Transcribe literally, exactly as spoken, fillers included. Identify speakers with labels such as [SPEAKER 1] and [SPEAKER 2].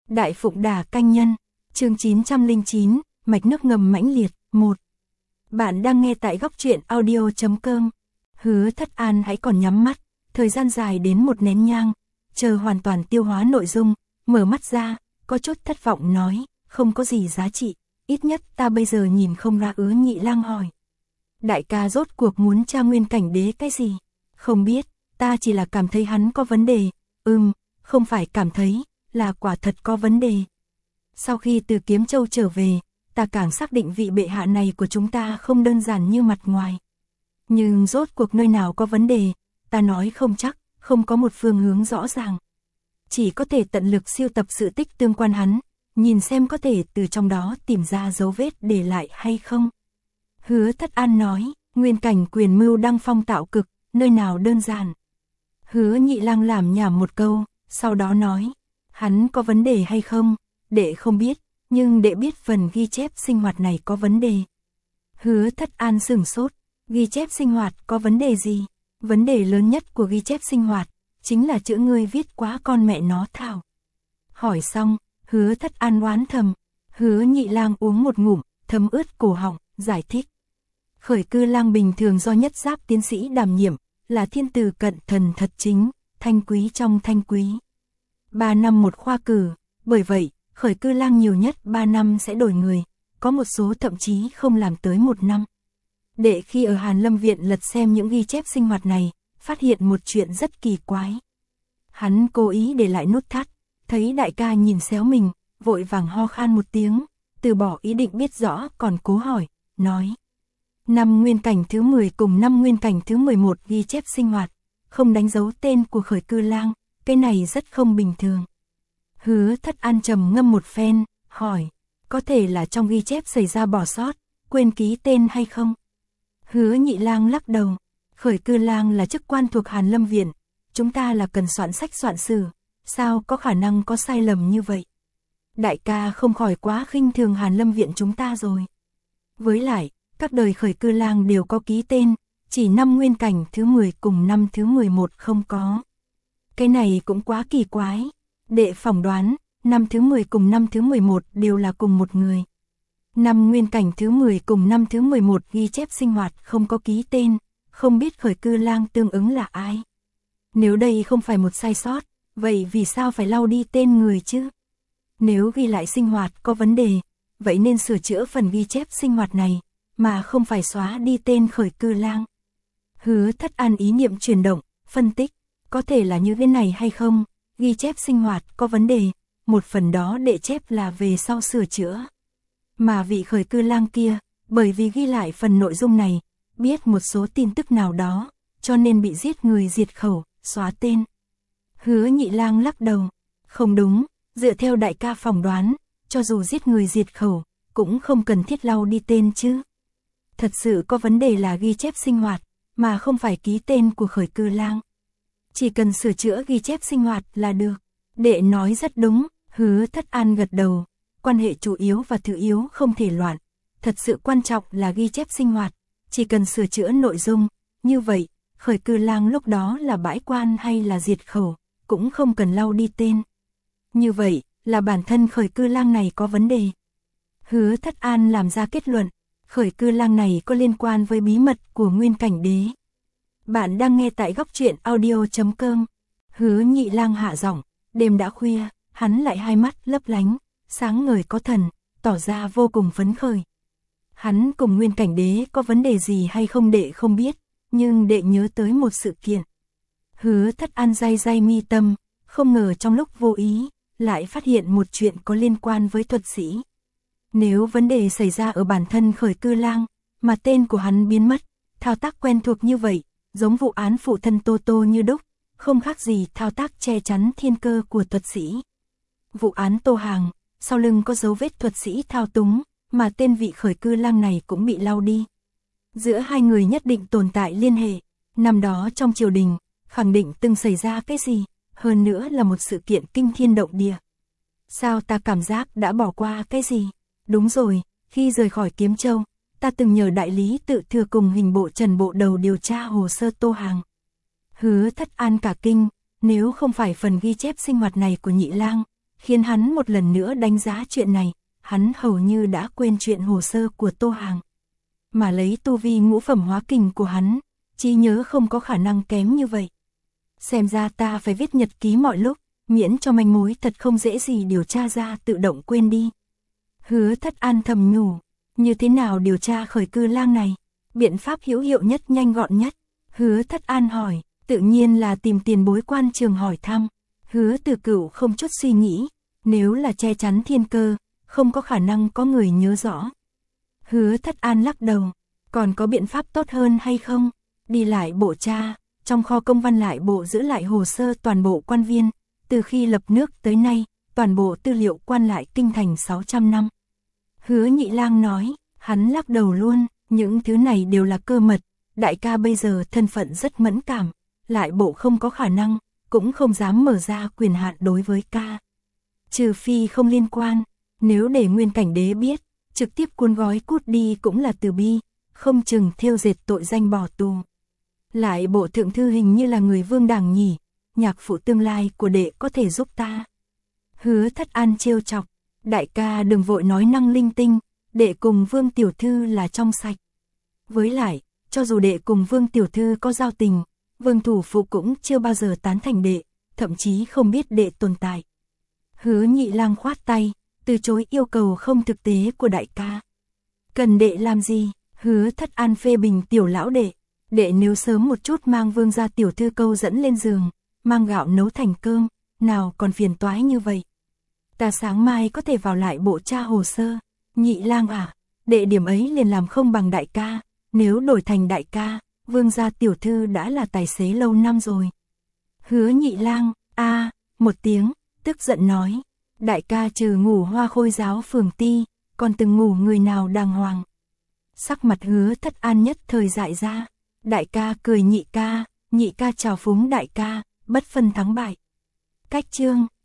[SPEAKER 1] Đại Phụng Đà Canh Nhân, chương chín trăm lẻ chín, mạch nước ngầm mãnh liệt, một. Bạn đang nghe tại góc truyện audio chấm com. Hứa Thất An hãy còn nhắm mắt, thời gian dài đến một nén nhang, chờ hoàn toàn tiêu hóa nội dung, mở mắt ra, có chút thất vọng nói, không có gì giá trị, ít nhất ta bây giờ nhìn không ra. Ứa Nhị Lang hỏi. Đại ca rốt cuộc muốn tra Nguyên Cảnh Đế cái gì? Không biết, ta chỉ là cảm thấy hắn có vấn đề. Ừm, không phải cảm thấy, là quả thật có vấn đề. Sau khi từ Kiếm Châu trở về, ta càng xác định vị bệ hạ này của chúng ta không đơn giản như mặt ngoài. Nhưng rốt cuộc nơi nào có vấn đề, ta nói không chắc, không có một phương hướng rõ ràng. Chỉ có thể tận lực siêu tập sự tích tương quan hắn, nhìn xem có thể từ trong đó tìm ra dấu vết để lại hay không. Hứa Thất An nói, Nguyên Cảnh quyền mưu đăng phong tạo cực, nơi nào đơn giản. Hứa Nhị Lang làm nhảm một câu, sau đó nói, hắn có vấn đề hay không, đệ không biết, nhưng đệ biết phần ghi chép sinh hoạt này có vấn đề. Hứa Thất An sửng sốt, ghi chép sinh hoạt có vấn đề gì? Vấn đề lớn nhất của ghi chép sinh hoạt, chính là chữ ngươi viết quá con mẹ nó thảo. Hỏi xong, Hứa Thất An oán thầm, Hứa Nhị Lang uống một ngụm, thấm ướt cổ họng, giải thích. Khởi Cư Lang bình thường do Nhất Giáp tiến sĩ đảm nhiệm, là thiên tử cận thần thật chính, thanh quý trong thanh quý. Ba năm một khoa cử, bởi vậy, Khởi Cư Lang nhiều nhất ba năm sẽ đổi người, có một số thậm chí không làm tới một năm. Đệ khi ở Hàn Lâm Viện lật xem những ghi chép sinh hoạt này, phát hiện một chuyện rất kỳ quái. Hắn cố ý để lại nút thắt, thấy đại ca nhìn xéo mình, vội vàng ho khan một tiếng, từ bỏ ý định biết rõ còn cố hỏi, nói. Năm Nguyên Cảnh thứ mười cùng năm Nguyên Cảnh thứ mười một ghi chép sinh hoạt, không đánh dấu tên của Khởi Cư Lang, cái này rất không bình thường. Hứa Thất An trầm ngâm một phen, hỏi, có thể là trong ghi chép xảy ra bỏ sót, quên ký tên hay không? Hứa Nhị Lang lắc đầu, Khởi Cư Lang là chức quan thuộc Hàn Lâm Viện, chúng ta là cần soạn sách soạn sử, sao có khả năng có sai lầm như vậy? Đại ca không khỏi quá khinh thường Hàn Lâm Viện chúng ta rồi. Với lại, các đời Khởi Cư Lang đều có ký tên, chỉ năm Nguyên Cảnh thứ mười cùng năm thứ mười một không có. Cái này cũng quá kỳ quái. Đệ phỏng đoán, năm thứ mười cùng năm thứ mười một đều là cùng một người. Năm Nguyên Cảnh thứ mười cùng năm thứ mười một ghi chép sinh hoạt không có ký tên, không biết Khởi Cư Lang tương ứng là ai. Nếu đây không phải một sai sót, vậy vì sao phải lau đi tên người chứ? Nếu ghi lại sinh hoạt có vấn đề, vậy nên sửa chữa phần ghi chép sinh hoạt này, mà không phải xóa đi tên Khởi Cư Lang. Hứa Thất An ý niệm chuyển động, phân tích, có thể là như thế này hay không? Ghi chép sinh hoạt có vấn đề, một phần đó đệ chép là về sau sửa chữa. Mà vị Khởi Cư Lang kia, bởi vì ghi lại phần nội dung này, biết một số tin tức nào đó, cho nên bị giết người diệt khẩu, xóa tên. Hứa Nhị Lang lắc đầu, không đúng, dựa theo đại ca phỏng đoán, cho dù giết người diệt khẩu, cũng không cần thiết lau đi tên chứ. Thật sự có vấn đề là ghi chép sinh hoạt, mà không phải ký tên của Khởi Cư Lang. Chỉ cần sửa chữa ghi chép sinh hoạt là được. Đệ nói rất đúng, Hứa Thất An gật đầu. Quan hệ chủ yếu và thứ yếu không thể loạn. Thật sự quan trọng là ghi chép sinh hoạt. Chỉ cần sửa chữa nội dung. Như vậy, Khởi Cư Lang lúc đó là bãi quan hay là diệt khẩu, cũng không cần lau đi tên. Như vậy, là bản thân Khởi Cư Lang này có vấn đề. Hứa Thất An làm ra kết luận. Khởi Cư Lang này có liên quan với bí mật của Nguyên Cảnh Đế. Bạn đang nghe tại góc truyện audio chấm com. Hứa Nhị Lang hạ giọng, đêm đã khuya, hắn lại hai mắt lấp lánh, sáng ngời có thần, tỏ ra vô cùng phấn khởi. Hắn cùng Nguyên Cảnh Đế có vấn đề gì hay không đệ không biết, nhưng đệ nhớ tới một sự kiện. Hứa Thất An day day mi tâm, không ngờ trong lúc vô ý, lại phát hiện một chuyện có liên quan với thuật sĩ. Nếu vấn đề xảy ra ở bản thân Khởi Cư Lang, mà tên của hắn biến mất, thao tác quen thuộc như vậy, giống vụ án phụ thân Tô Tô như đúc, không khác gì thao tác che chắn thiên cơ của thuật sĩ. Vụ án Tô Hàng, sau lưng có dấu vết thuật sĩ thao túng, mà tên vị Khởi Cư Lang này cũng bị lau đi. Giữa hai người nhất định tồn tại liên hệ, năm đó trong triều đình, khẳng định từng xảy ra cái gì, hơn nữa là một sự kiện kinh thiên động địa. Sao ta cảm giác đã bỏ qua cái gì? Đúng rồi, khi rời khỏi Kiếm Châu, ta từng nhờ đại lý tự thừa cùng hình bộ Trần bộ đầu điều tra hồ sơ Tô Hàng. Hứa Thất An cả kinh, nếu không phải phần ghi chép sinh hoạt này của Nhị Lang, khiến hắn một lần nữa đánh giá chuyện này, hắn hầu như đã quên chuyện hồ sơ của Tô Hàng. Mà lấy tu vi ngũ phẩm hóa kình của hắn, trí nhớ không có khả năng kém như vậy. Xem ra ta phải viết nhật ký mọi lúc, miễn cho manh mối thật không dễ gì điều tra ra tự động quên đi. Hứa Thất An thầm nhủ, như thế nào điều tra khởi cư lang này? Biện pháp hữu hiệu nhất nhanh gọn nhất. Hứa Thất An hỏi, tự nhiên là tìm tiền bối quan trường hỏi thăm. Hứa Từ Cửu không chút suy nghĩ, nếu là che chắn thiên cơ, không có khả năng có người nhớ rõ. Hứa Thất An lắc đầu, còn có biện pháp tốt hơn hay không? Đi lại bộ tra, trong kho công văn lại bộ giữ lại hồ sơ toàn bộ quan viên, từ khi lập nước tới nay, toàn bộ tư liệu quan lại kinh thành sáu trăm năm. Hứa Nhị Lang nói, hắn lắc đầu luôn, những thứ này đều là cơ mật, đại ca bây giờ thân phận rất mẫn cảm, lại bộ không có khả năng, cũng không dám mở ra quyền hạn đối với ca. Trừ phi không liên quan, nếu để Nguyên Cảnh Đế biết, trực tiếp cuốn gói cút đi cũng là từ bi, không chừng thêu dệt tội danh bỏ tù. Lại bộ thượng thư hình như là người Vương Đảng nhỉ, nhạc phụ tương lai của đệ có thể giúp ta. Hứa Thất An trêu chọc, đại ca đừng vội nói năng linh tinh, đệ cùng Vương tiểu thư là trong sạch. Với lại, cho dù đệ cùng Vương tiểu thư có giao tình, Vương thủ phụ cũng chưa bao giờ tán thành đệ, thậm chí không biết đệ tồn tại. Hứa Nhị Lang khoát tay, từ chối yêu cầu không thực tế của đại ca. Cần đệ làm gì? Hứa Thất An phê bình tiểu lão đệ, đệ nếu sớm một chút mang Vương gia tiểu thư câu dẫn lên giường, mang gạo nấu thành cơm, nào còn phiền toái như vậy. Ta sáng mai có thể vào lại bộ tra hồ sơ. Nhị Lang à, đệ điểm ấy liền làm không bằng đại ca, nếu đổi thành đại ca, Vương gia tiểu thư đã là tài xế lâu năm rồi. Hứa Nhị Lang, a, một tiếng, tức giận nói, đại ca trừ ngủ Hoa Khôi giáo phường ti, còn từng ngủ người nào đàng hoàng. Sắc mặt Hứa Thất An nhất thời dại ra, đại ca cười nhị ca, nhị ca chào phúng đại ca, bất phân thắng bại. Cách chương